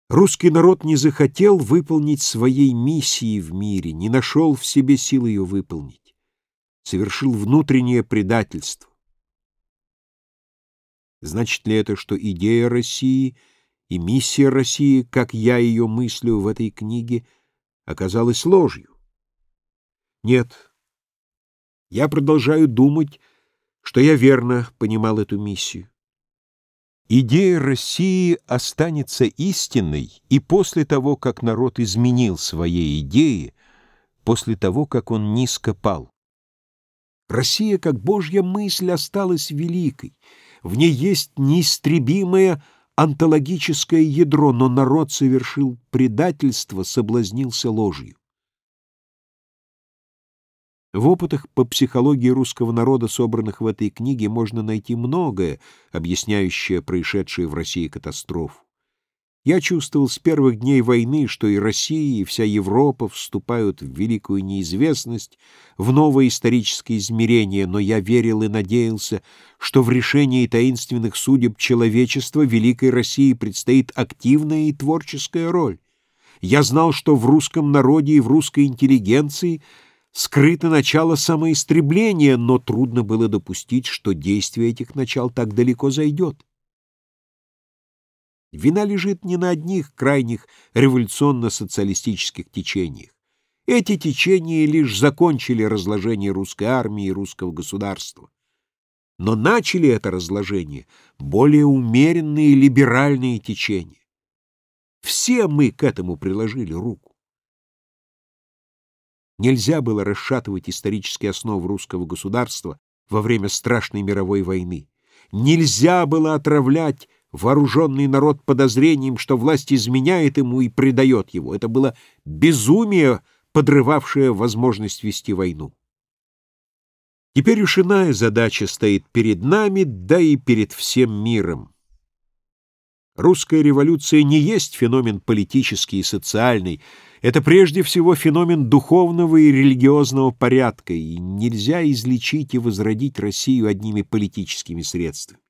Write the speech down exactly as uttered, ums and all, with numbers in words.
Русский народ не захотел выполнить своей миссии в мире, не нашел в себе сил ее выполнить, совершил внутреннее предательство. Значит ли это, что идея России и миссия России, как я ее мыслю в этой книге, оказалась ложью? Нет. Я продолжаю думать, что я верно понимал эту миссию. Идея России останется истинной и после того, как народ изменил свои идеи, после того, как он низко пал. Россия, как Божья мысль, осталась великой. В ней есть неистребимое онтологическое ядро, но народ совершил предательство, соблазнился ложью. В опытах по психологии русского народа, собранных в этой книге, можно найти многое, объясняющее происшедшую в России катастрофу. Я чувствовал с первых дней войны, что и Россия, и вся Европа вступают в великую неизвестность, в новое историческое измерение, но я верил и надеялся, что в решении таинственных судеб человечества великой России предстоит активная и творческая роль. Я знал, что в русском народе и в русской интеллигенции скрыто начало самоистребления, но трудно было допустить, что действие этих начал так далеко зайдет. Вина лежит не на одних крайних революционно-социалистических течениях. Эти течения лишь закончили разложение русской армии и русского государства. Но начали это разложение более умеренные либеральные течения. Все мы к этому приложили руку. Нельзя было расшатывать исторические основы русского государства во время страшной мировой войны. Нельзя было отравлять вооруженный народ подозрением, что власть изменяет ему и предает его. Это было безумие, подрывавшее возможность вести войну. Теперь уж иная задача стоит перед нами, да и перед всем миром. Русская революция не есть феномен политический и социальный, это прежде всего феномен духовного и религиозного порядка, и нельзя излечить и возродить Россию одними политическими средствами.